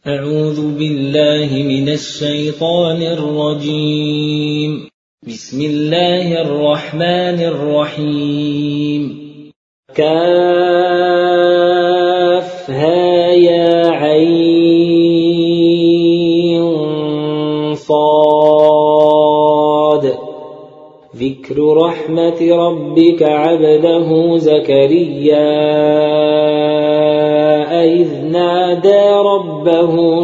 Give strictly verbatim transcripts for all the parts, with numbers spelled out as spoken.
أعوذ بالله من الشيطان الرجيم. بسم الله الرحمن الرحيم. كافها يا عين صاد. ذكر رحمة ربك عبده زكريا إذ نادى ربه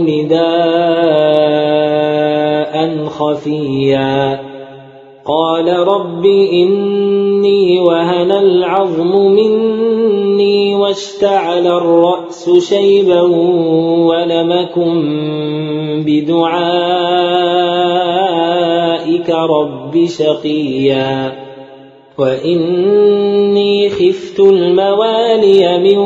نداء خفيا قال رب إني وهن العظم مني واشتعل الرأس شيبا ولم أكن بدعائك رب شقيا وإني خفت الموالي من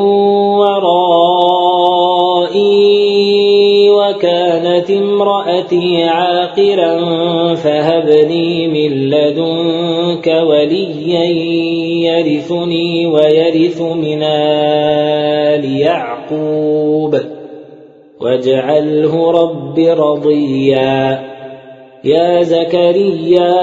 ورائي وكانت امرأتي عاقرا فهب لي من لدنك وليا يرثني ويرث من آل يعقوب واجعله رب رضيا. يا زكريا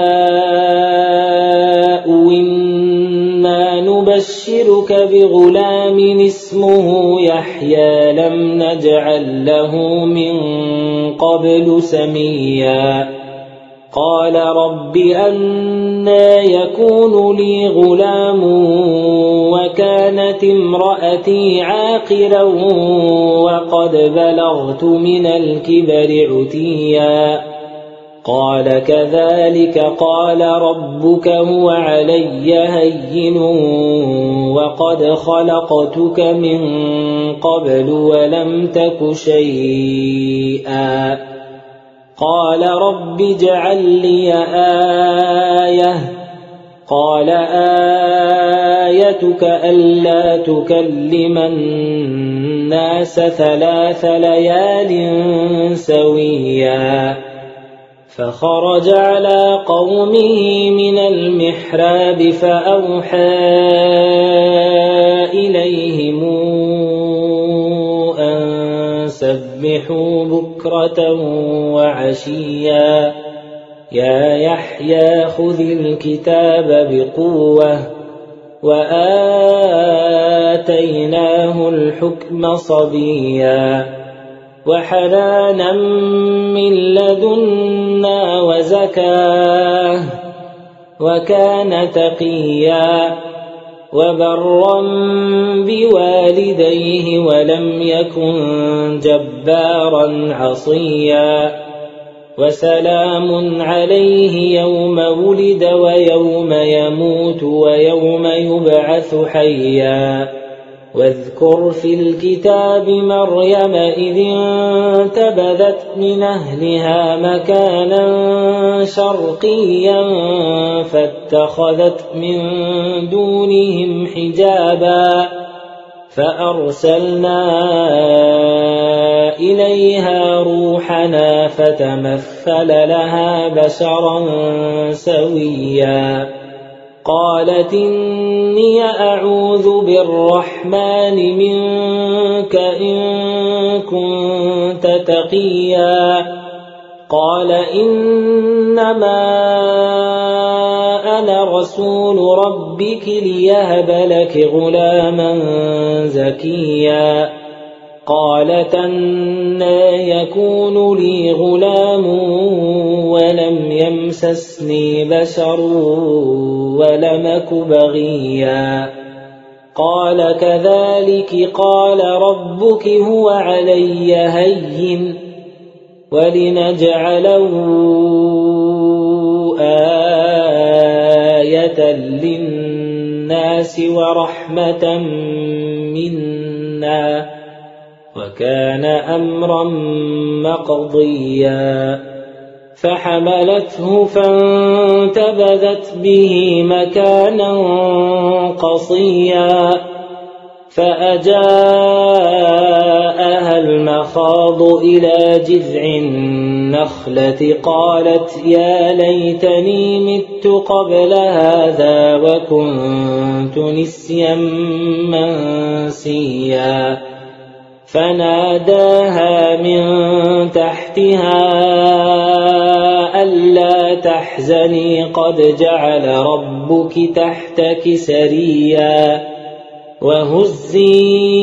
إنا نبشرك بغلام اسمه يحيى لم نجعل له من قبل سميا قال رب أنى يكون لي غلام وكانت امرأتي عاقرا وقد بلغت من الكبر عتيا قال كذلك قال ربك هو علي هين وقد خلقتك من قبل ولم تك شيئا قال رب اجعل لي آية قال آيتك ألا تكلم الناس ثلاث ليال سويا فخرج على قومه من المحراب فأوحى إليهم أن سبحوا بكرة وعشيا يا يحيى خذ الكتاب بقوة وآتيناه الحكم صبيا وحنانا من لدنا وزكاه وكان تقيا وبرا بوالديه ولم يكن جبارا عصيا وسلام عليه يوم ولد ويوم يموت ويوم يبعث حيا واذكر في الكتاب مريم إذ انتبذت من أهلها مكانا شرقيا فاتخذت من دونهم حجابا فأرسلنا إليها روحنا فتمثل لها بشرا سويا قالت إني أعوذ بالرحمن منك إن كنت تقيا قال إنما أنا رسول ربك ليهب لك غلاما زكيا قالت أنى يكون لي غلام ولم يمسسني بشر ولم أك بغيا قال كذلك قال ربك هو علي هين ولنجعله آية للناس ورحمة منا وكان أمرا مقضيا فحملته فانتبذت به مكانا قصيا فأجاءها المخاض إلى جذع النخلة قالت يا ليتني مت قبل هذا وكنت نسيا منسيا فناداها من تحتها ألا تحزني قد جعل ربك تحتك سريا وهزي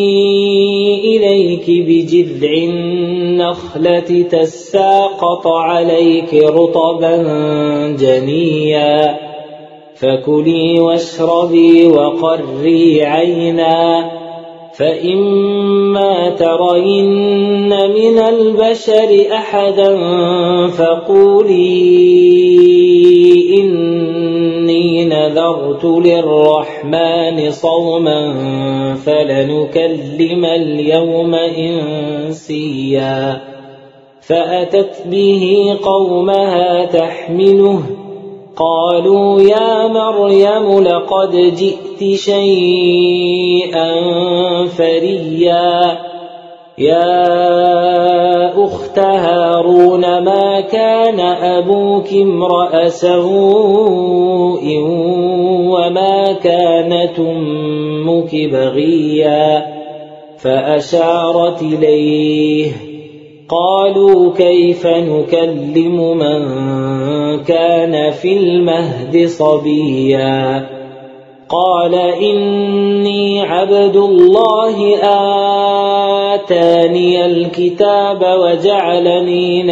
إليك بجذع النخلة تساقط عليك رطبا جنيا فكلي واشربي وقري عينا فإما ترين من البشر أحدا فقولي إني نذرت للرحمن صوما فلنكلم اليوم إنسيا فأتت به قومها تحمله قالوا يا مريم لقد جئت شيئا فريا يا أخت هارون ما كان أبوك امرأ سوء وما كانت أمك بغيا فأشارت إليه قالوا كيف نكلم من كان في المهد صبيا قال إني عبد الله آتاني الكتاب وجعلني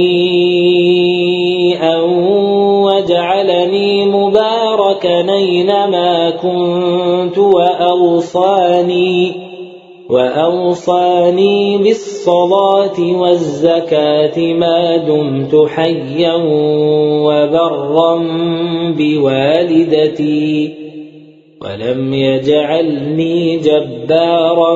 نبيا وجعلني مباركا أينما كنت وأوصاني وأوصاني بالصلاة والزكاة ما دمت حيا وبرا بوالدتي ولم يجعلني جبارا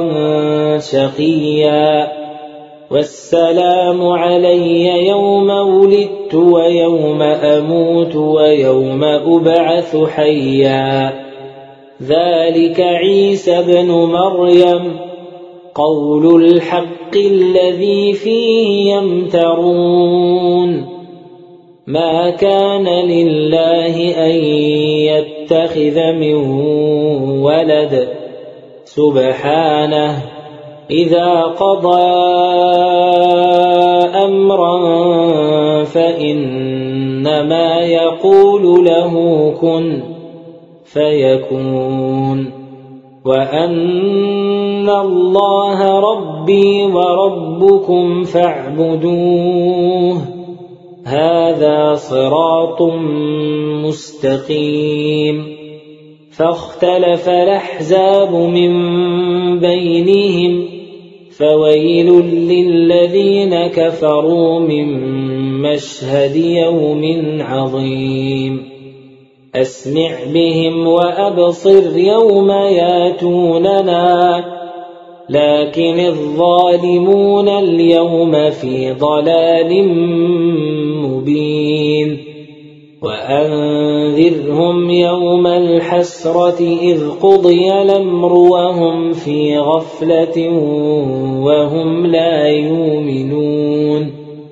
شقيا والسلام علي يوم ولدت ويوم أموت ويوم أبعث حيا ذلك عيسى ابن مريم قول الحق الذي فيه يمترون ما كان لله أن يتخذ من ولد سبحانه إذا قضى أمرا فإنما يقول له كن فيكون وأن الله ربي وربكم فاعبدوه هذا صراط مستقيم فاختلف الأحزاب من بينهم فويل للذين كفروا من مشهد يوم عظيم أسمع بهم وأبصر يوم ياتوننا لكن الظالمون اليوم في ضلال مبين وأنذرهم يوم الحسرة إذ قضي الأمر وهم في غفلة وهم لا يؤمنون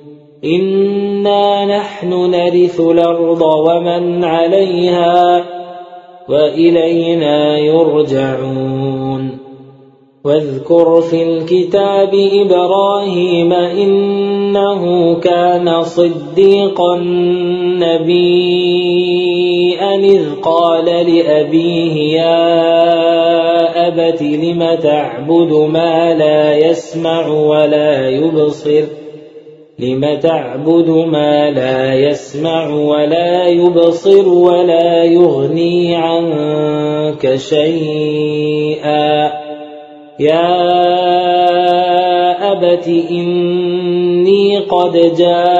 إنا نحن نرث الأرض ومن عليها وإلينا يرجعون واذكر في الكتاب إبراهيم إنه كان صديقا نبيا إذ قال لأبيه يا أبت لم تعبد ما لا يسمع ولا يبصر لم تعبد ما لا يسمع ولا يبصر ولا يغني عنك شيئا يا أبت إني قد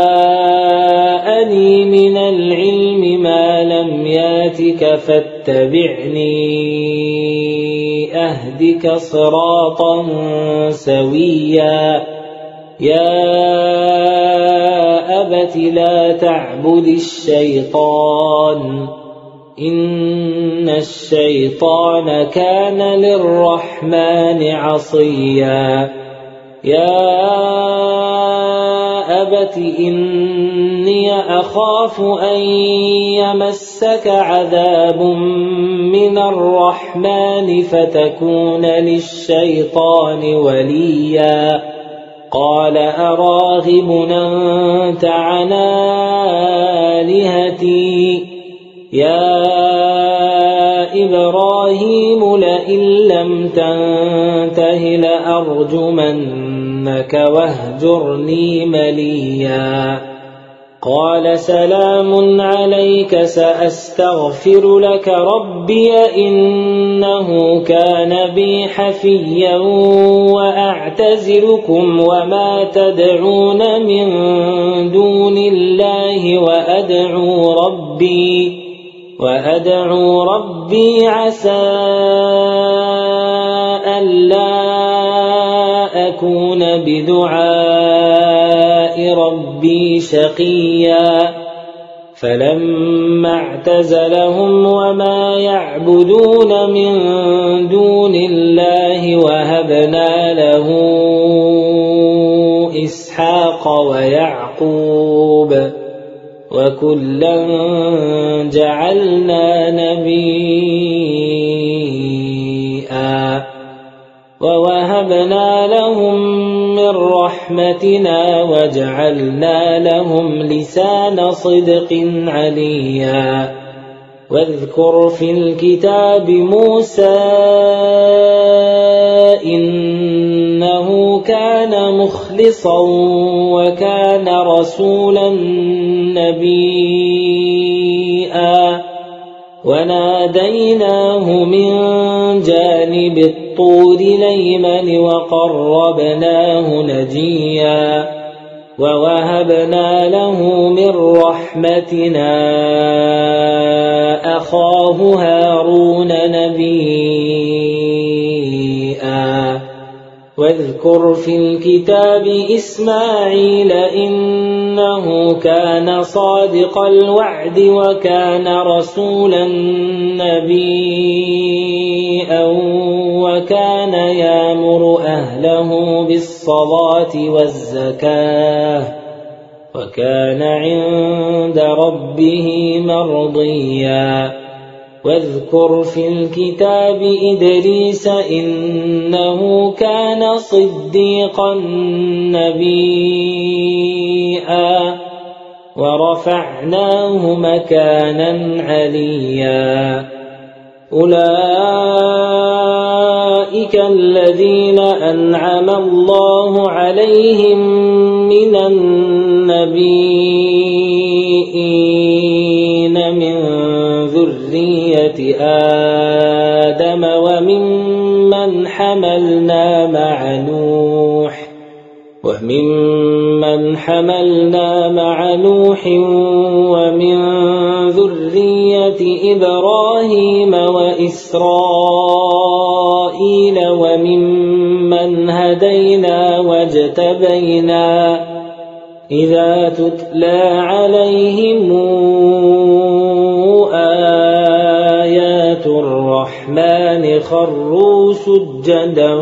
جاءني من العلم ما لم ياتك فاتبعني أهدك صراطا سويا يا أبت لا تعبد الشيطان إن الشيطان كان للرحمن عصيا يا أبت إني أخاف أن يمسك عذاب من الرحمن فتكون للشيطان وليا قال أراغب أنت عن آلهتي يا إبراهيم لئن لم تنته لأرجمنك واهجرني مليا قال سلام عليك سأستغفر لك ربي إنه كان بي حفيا وأعتزلكم وما تدعون من دون الله وأدعو ربي وأدعو ربي عسى ألا أكون بدعاء ربي شقيا فلما اعتزلهم وما يعبدون من دون الله وهبنا له إسحاق ويعقوب وكلا جعلنا نبيا ووهبنا لهم من رحمتنا وجعلنا لهم لسان صدق عليا واذكر في الكتاب موسى إنه كان مخلصا وكان رسولا نبيا وناديناه من جانب الطور الأيمن وقربناه نجيا ووهبنا له من رحمتنا أخاه هارون نبيا واذكر في الكتاب إسماعيل إنه كان صادق الوعد وكان رسولا نبيا وكان يأمر أهله بالصلاة والزكاة وكان عند ربه مرضيا واذكر في الكتاب إدريس إنه كان صديقا نبيا ورفعناه مكانا عليا أولئك الذين أنعم الله عليهم من النبيين من ذرية آدم وممن حملنا مع نوح وممن حملنا مع نوح ومن ذرية إبراهيم وإسرائيل وممن هدينا واجتبينا إذا تتلى عليهم آيات الرحمن خروا سجدا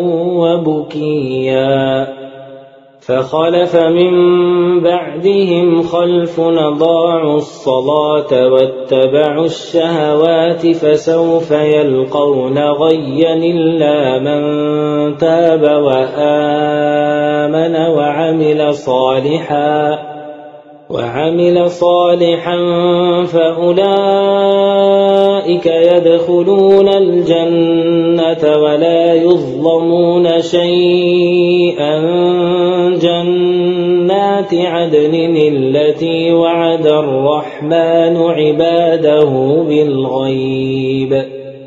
وبكيا فخلف من بعدهم خلف أضاعوا الصلاة واتبعوا الشهوات فسوف يلقون غيا إلا من تاب وآمن وعمل صالحا وعمل صالحا فأولئك يدخلون الجنة ولا يظلمون شيئا جنات عدن التي وعد الرحمن عباده بالغيب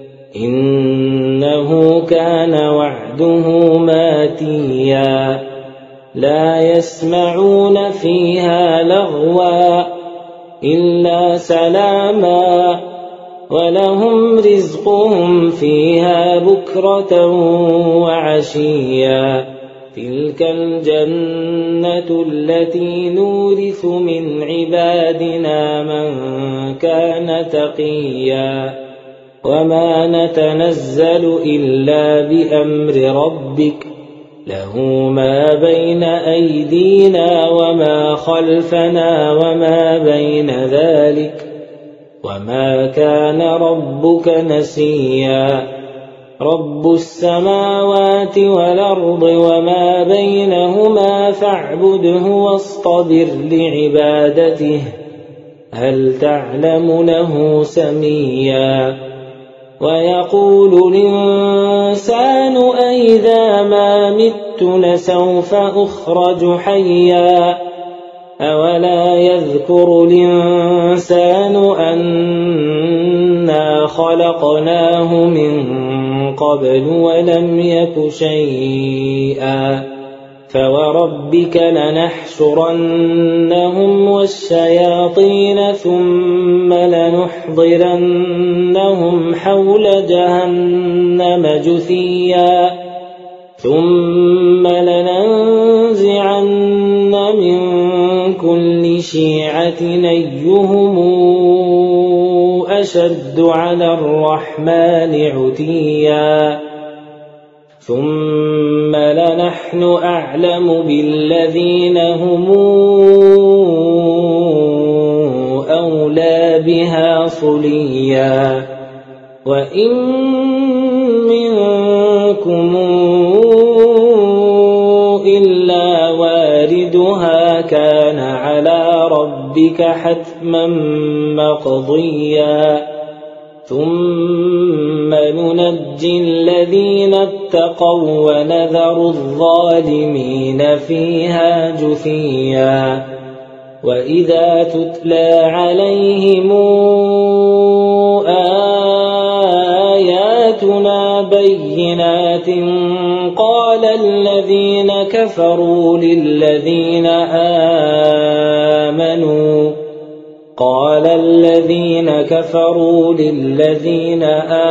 إنه كان وعده ماتيا لا يسمعون فيها لغوا إلا سلاما ولهم رزقهم فيها بكرة وعشيا تلك الجنة التي نورث من عبادنا من كان تقيا وما نتنزل إلا بأمر ربك له ما بين أيدينا وما خلفنا وما بين ذلك وما كان ربك نسيا رب السماوات والأرض وما بينهما فاعبده واصطبر لعبادته هل تعلم له سميا ويقول الإنسان أئذا ما مت لسوف أخرج حيا أولا يذكر الإنسان أنا خلقناه من قبل ولم يك شيئا فوربك لنحشرنهم والشياطين ثم لنحضرنهم حول جهنم جثيا ثم لننزعن من كل شيعة أيهم أشد على الرحمن عتيا ثم لنحن أعلم بالذين هم أولى بها صليا وإن منكم إلا واردها كان على ربك حتما مقضيا ثم ننجي الذين اتقوا ونذر الظالمين فيها جثيا وإذا تتلى عليهم آياتنا بينات قال الذين كفروا للذين آمنوا قال الذين كفروا للذين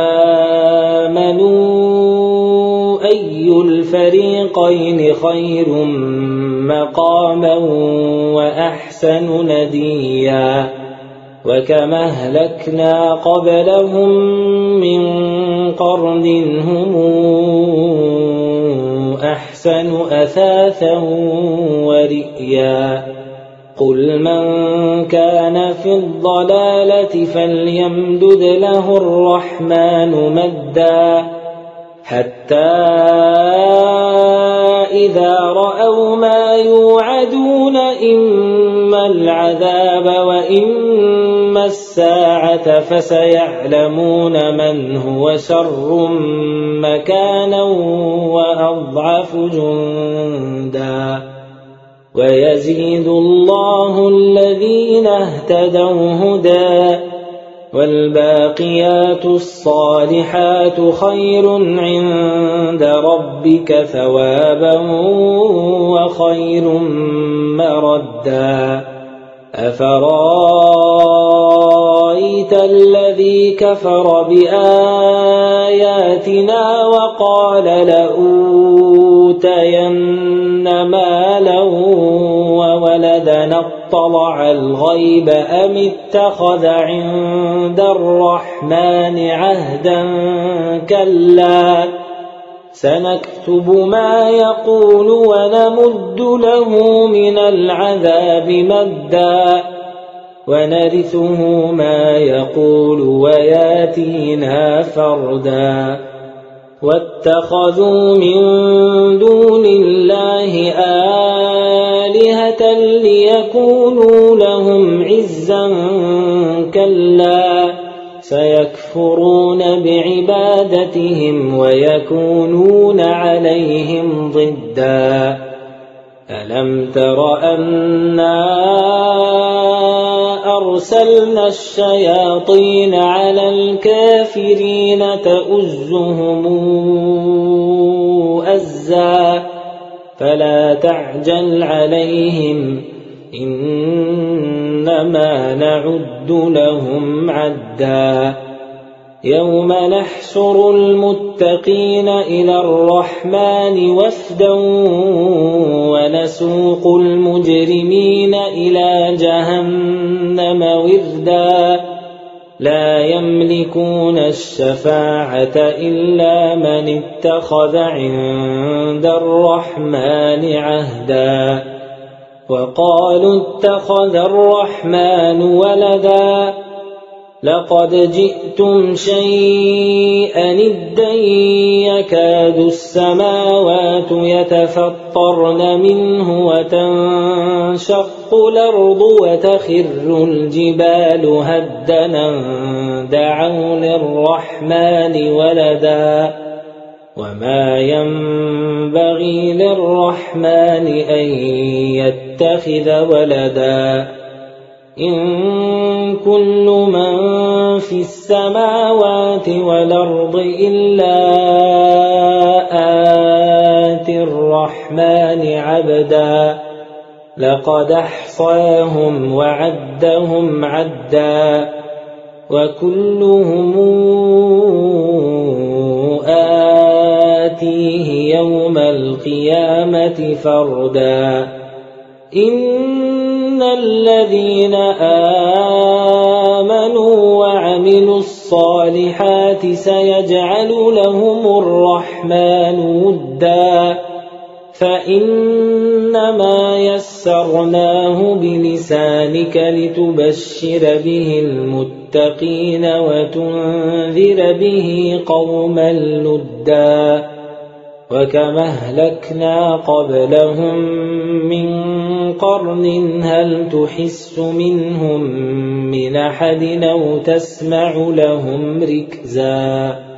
آمنوا أي الفريقين خير مقاما وأحسن نديا وكما أهلكنا قبلهم من قرن هم أحسن أثاثا ورئيا قل من كان في الضلالة فليمدد له الرحمن مدا حتى إذا رأوا ما يوعدون إما العذاب وإما الساعة فسيعلمون من هو شر مكانا وأضعف جندا ويزيد الله الذين اهتدوا هدى والباقيات الصالحات خير عند ربك ثوابا وخير مردا أفرأيت الذي كفر بآياتنا وقال لأوتين مالا وولدا اطلع الغيب أم اتخذ عند الرحمن عهدا كلا سنكتب ما يقول ونمد له من العذاب مدا ونرثه ما يقول وياتينا فردا واتخذوا من دون الله آلهة ليكونوا لهم عزا كلا سيكفرون بعبادتهم ويكونون عليهم ضدا ألم تر أنا أرسلنا الشياطين على الكافرين تؤزهم أزا فلا تعجل عليهم إنما نعد لهم عدا يوم نحشر المتقين إلى الرحمن وفدا ونسوق المجرمين إلى جهنم وردا لا يملكون الشفاعة إلا من اتخذ عند الرحمن عهدا وقالوا اتخذ الرحمن ولدا لقد جئتم شيئا إدا يكاد السماوات يتفطرن منه وتنشق الأرض وتخر الجبال هدًا دعوا للرحمن ولدا وما ينبغي للرحمن أن يتخذ ولدا إن كل من في السماوات والأرض إلا آتي الرحمن عبدا لقد أحصاهم وعدهم عدا وكلهم آتيه يوم القيامة فردا إن الذين آمنوا وعملوا الصالحات سيجعل لهم الرحمن ودا فإنما يسرناه بلسانك لتبشر به المتقين وتنذر به قوما لدا وكما أهلكنا قبلهم من قرن هل تحس منهم من أحد أو تسمع لهم ركزا